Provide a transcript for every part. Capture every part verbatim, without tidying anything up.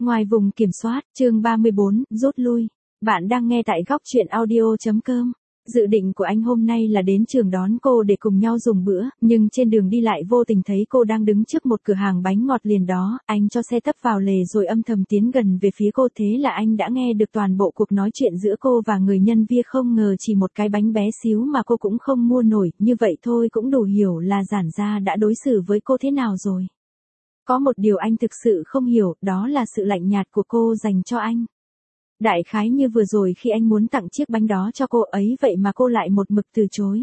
Ngoài vùng kiểm soát, chương ba mươi bốn, rút lui. Bạn đang nghe tại góc chuyện audio.com. Dự định của anh hôm nay là đến trường đón cô để cùng nhau dùng bữa, nhưng trên đường đi lại vô tình thấy cô đang đứng trước một cửa hàng bánh ngọt liền đó, anh cho xe tấp vào lề rồi âm thầm tiến gần về phía cô, thế là anh đã nghe được toàn bộ cuộc nói chuyện giữa cô và người nhân viên. Không ngờ chỉ một cái bánh bé xíu mà cô cũng không mua nổi, như vậy thôi cũng đủ hiểu là Giản gia đã đối xử với cô thế nào rồi. Có một điều anh thực sự không hiểu, đó là sự lạnh nhạt của cô dành cho anh. Đại khái như vừa rồi khi anh muốn tặng chiếc bánh đó cho cô ấy vậy mà cô lại một mực từ chối.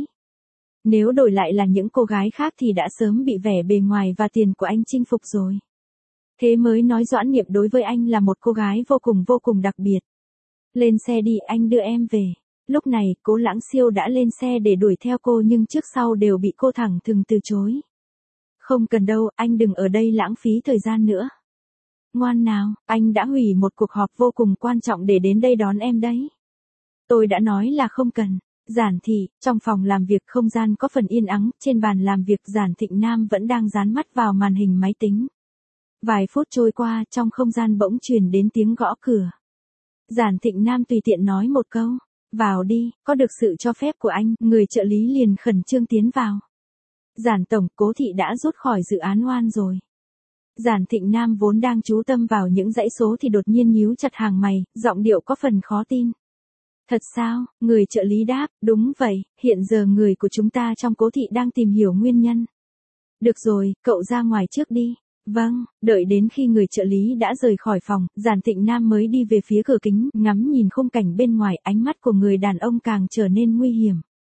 Nếu đổi lại là những cô gái khác thì đã sớm bị vẻ bề ngoài và tiền của anh chinh phục rồi. Thế mới nói Doãn Niệm đối với anh là một cô gái vô cùng vô cùng đặc biệt. Lên xe đi, anh đưa em về. Lúc này, Cố Lãng Siêu đã lên xe để đuổi theo cô nhưng trước sau đều bị cô thẳng thừng từ chối. Không cần đâu, anh đừng ở đây lãng phí thời gian nữa. Ngoan nào, anh đã hủy một cuộc họp vô cùng quan trọng để đến đây đón em đấy. Tôi đã nói là không cần. Giản thị, trong phòng làm việc không gian có phần yên ắng, trên bàn làm việc Giản Thịnh Nam vẫn đang dán mắt vào màn hình máy tính. Vài phút trôi qua, trong không gian bỗng truyền đến tiếng gõ cửa. Giản Thịnh Nam tùy tiện nói một câu, vào đi, có được sự cho phép của anh, người trợ lý liền khẩn trương tiến vào. Giản tổng, Cố thị đã rút khỏi dự án oan rồi. Giản Thịnh Nam vốn đang chú tâm vào những dãy số thì đột nhiên nhíu chặt hàng mày, giọng điệu có phần khó tin. Thật sao? Người trợ lý đáp, đúng vậy, hiện giờ người của chúng ta trong Cố thị đang tìm hiểu nguyên nhân. Được rồi, cậu ra ngoài trước đi. Vâng, đợi đến khi người trợ lý đã rời khỏi phòng, Giản Thịnh Nam mới đi về phía cửa kính, ngắm nhìn khung cảnh bên ngoài, ánh mắt của người đàn ông càng trở nên nguy hiểm.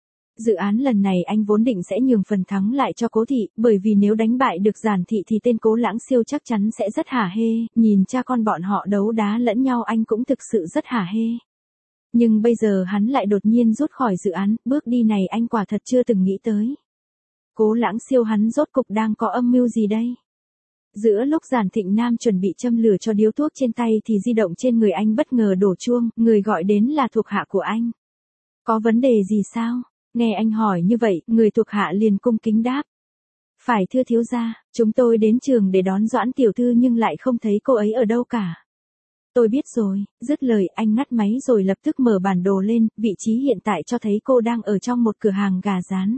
Dự án lần này anh vốn định sẽ nhường phần thắng lại cho Cố thị, bởi vì nếu đánh bại được Giản thị thì tên Cố Lãng Siêu chắc chắn sẽ rất hả hê, nhìn cha con bọn họ đấu đá lẫn nhau anh cũng thực sự rất hả hê. Nhưng bây giờ hắn lại đột nhiên rút khỏi dự án, bước đi này anh quả thật chưa từng nghĩ tới. Cố Lãng Siêu hắn rốt cục đang có âm mưu gì đây? Giữa lúc Giản Thịnh Nam chuẩn bị châm lửa cho điếu thuốc trên tay thì di động trên người anh bất ngờ đổ chuông, người gọi đến là thuộc hạ của anh. Có vấn đề gì sao? Nghe anh hỏi như vậy, người thuộc hạ liền cung kính đáp. Phải thưa thiếu gia, chúng tôi đến trường để đón Doãn tiểu thư nhưng lại không thấy cô ấy ở đâu cả. Tôi biết rồi, dứt lời anh ngắt máy rồi lập tức mở bản đồ lên, vị trí hiện tại cho thấy cô đang ở trong một cửa hàng gà rán.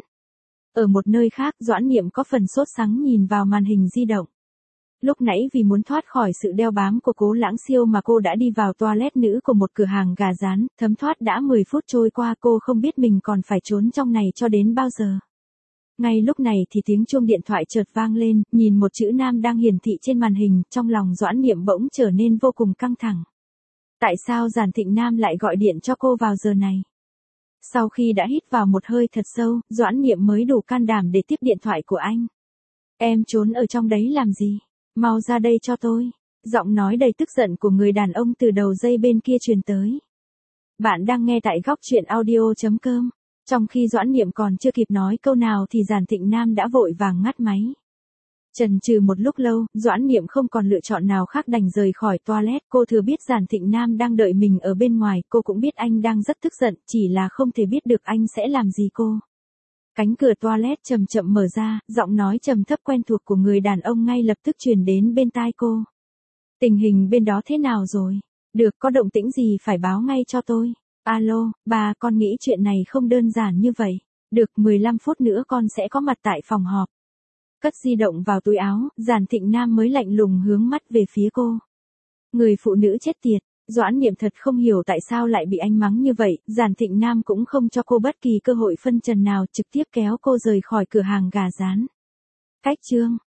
Ở một nơi khác, Doãn Niệm có phần sốt sắng nhìn vào màn hình di động. Lúc nãy vì muốn thoát khỏi sự đeo bám của Cố Lãng Siêu mà cô đã đi vào toilet nữ của một cửa hàng gà rán, thấm thoát đã mười phút trôi qua cô không biết mình còn phải trốn trong này cho đến bao giờ. Ngay lúc này thì tiếng chuông điện thoại chợt vang lên, nhìn một chữ nam đang hiển thị trên màn hình, trong lòng Doãn Niệm bỗng trở nên vô cùng căng thẳng. Tại sao Giản Thịnh Nam lại gọi điện cho cô vào giờ này? Sau khi đã hít vào một hơi thật sâu, Doãn Niệm mới đủ can đảm để tiếp điện thoại của anh. Em trốn ở trong đấy làm gì? Mau ra đây cho tôi. Giọng nói đầy tức giận của người đàn ông từ đầu dây bên kia truyền tới. Bạn đang nghe tại góc chuyện audio.com. Trong khi Doãn Niệm còn chưa kịp nói câu nào thì Giản Thịnh Nam đã vội vàng ngắt máy. Chần chừ một lúc lâu, Doãn Niệm không còn lựa chọn nào khác đành rời khỏi toilet. Cô thừa biết Giản Thịnh Nam đang đợi mình ở bên ngoài, cô cũng biết anh đang rất tức giận, chỉ là không thể biết được anh sẽ làm gì cô. Cánh cửa toilet chậm chậm mở ra, giọng nói trầm thấp quen thuộc của người đàn ông ngay lập tức truyền đến bên tai cô. Tình hình bên đó thế nào rồi? Được, có động tĩnh gì phải báo ngay cho tôi. Alo, bà, con nghĩ chuyện này không đơn giản như vậy. Được, mười lăm phút nữa con sẽ có mặt tại phòng họp. Cất di động vào túi áo, Giản Thịnh Nam mới lạnh lùng hướng mắt về phía cô. Người phụ nữ chết tiệt. Doãn Niệm thật không hiểu tại sao lại bị anh mắng như vậy, Giản Thịnh Nam cũng không cho cô bất kỳ cơ hội phân trần nào, trực tiếp kéo cô rời khỏi cửa hàng gà rán. Cách chương